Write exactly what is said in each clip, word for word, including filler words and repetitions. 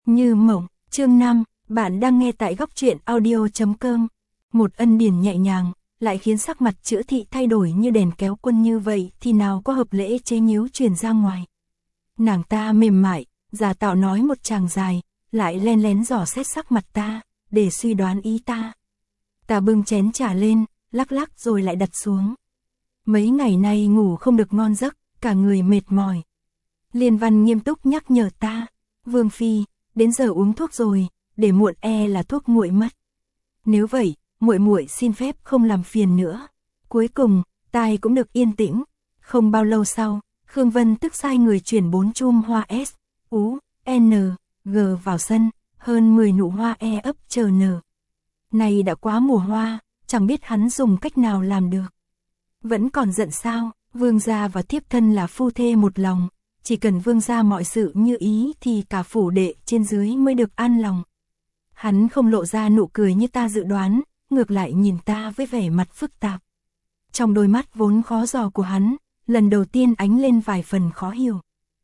Như mộng, chương năm, bạn đang nghe tại góc truyện audio.com. Một ân điển nhẹ nhàng, lại khiến sắc mặt Chữ Thị thay đổi như đèn kéo quân như vậy thì nào có hợp lễ chế nhiếu truyền ra ngoài. Nàng ta mềm mại, giả tạo nói một tràng dài, lại len lén dò xét sắc mặt ta, để suy đoán ý ta. Ta bưng chén trà lên, lắc lắc rồi lại đặt xuống. Mấy ngày nay ngủ không được ngon giấc, cả người mệt mỏi. Liên Văn nghiêm túc nhắc nhở ta, Vương Phi, đến giờ uống thuốc rồi, để muộn e là thuốc nguội mất. Nếu vậy, muội muội xin phép không làm phiền nữa. Cuối cùng, tai cũng được yên tĩnh. Không bao lâu sau, Khương Vân tức sai người chuyển bốn chum hoa S, U, N, G vào sân, hơn mười nụ hoa E ấp chờ nở. Này đã quá mùa hoa, chẳng biết hắn dùng cách nào làm được. Vẫn còn giận sao, vương gia và thiếp thân là phu thê một lòng, chỉ cần vương gia mọi sự như ý thì cả phủ đệ trên dưới mới được an lòng. Hắn không lộ ra nụ cười như ta dự đoán, ngược lại nhìn ta với vẻ mặt phức tạp. Trong đôi mắt vốn khó dò của hắn, lần đầu tiên ánh lên vài phần khó hiểu.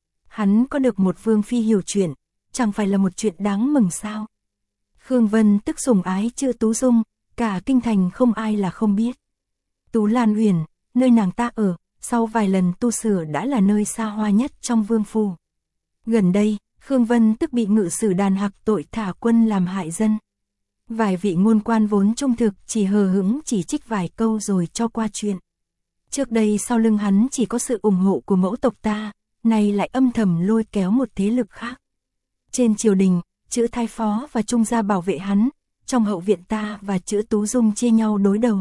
Hắn có được một vương phi hiểu chuyện, chẳng phải là một chuyện đáng mừng sao? Khương Vân tức sủng ái Chữ Tú Dung, cả kinh thành không ai là không biết. Tú Lan Uyển, nơi nàng ta ở, sau vài lần tu sửa đã là nơi xa hoa nhất trong vương phủ. Gần đây, Khương Vân tức bị ngự sử đàn hặc tội thả quân làm hại dân. Vài vị ngôn quan vốn trung thực chỉ hờ hững chỉ trích vài câu rồi cho qua chuyện. Trước đây sau lưng hắn chỉ có sự ủng hộ của mẫu tộc ta, nay lại âm thầm lôi kéo một thế lực khác. Trên triều đình, Chữ Thái Phó và Trung gia bảo vệ hắn, trong hậu viện ta và Chữ Tú Dung chia nhau đối đầu.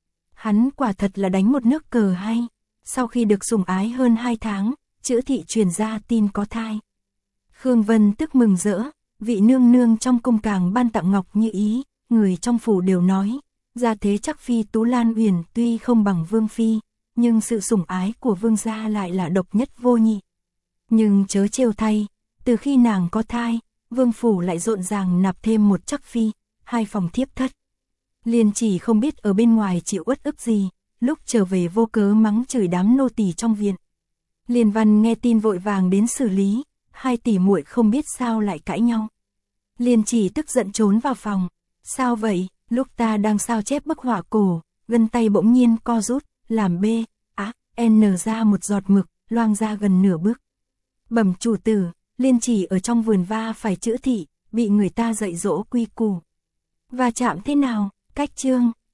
Hắn quả thật là đánh một nước cờ hay. Sau khi được sủng ái hơn hai tháng, Chữ Thị truyền ra tin có thai. Khương Vân tức mừng rỡ, vị nương nương trong cung càng ban tặng ngọc như ý, người trong phủ đều nói, gia thế chắc phi Tú Lan Uyển tuy không bằng vương phi, nhưng sự sủng ái của vương gia lại là độc nhất vô nhị. Nhưng chớ trêu thay, từ khi nàng có thai, vương phủ lại rộn ràng nạp thêm một chắc phi, hai phòng thiếp thất. Liên Chỉ không biết ở bên ngoài chịu uất ức gì, lúc trở về vô cớ mắng chửi đám nô tỳ trong viện. Liên Văn nghe tin vội vàng đến xử lý, hai tỷ muội không biết sao lại cãi nhau. Liên Chỉ tức giận trốn vào phòng. Sao vậy? Lúc ta đang sao chép bức họa cổ, gân tay bỗng nhiên co rút, làm B, á, N ra một giọt mực, loang ra gần nửa bước. Bẩm chủ tử, Liên Chỉ ở trong vườn va phải Chữ Thị, bị người ta dạy dỗ quy củ. Va chạm thế nào? Cách chương.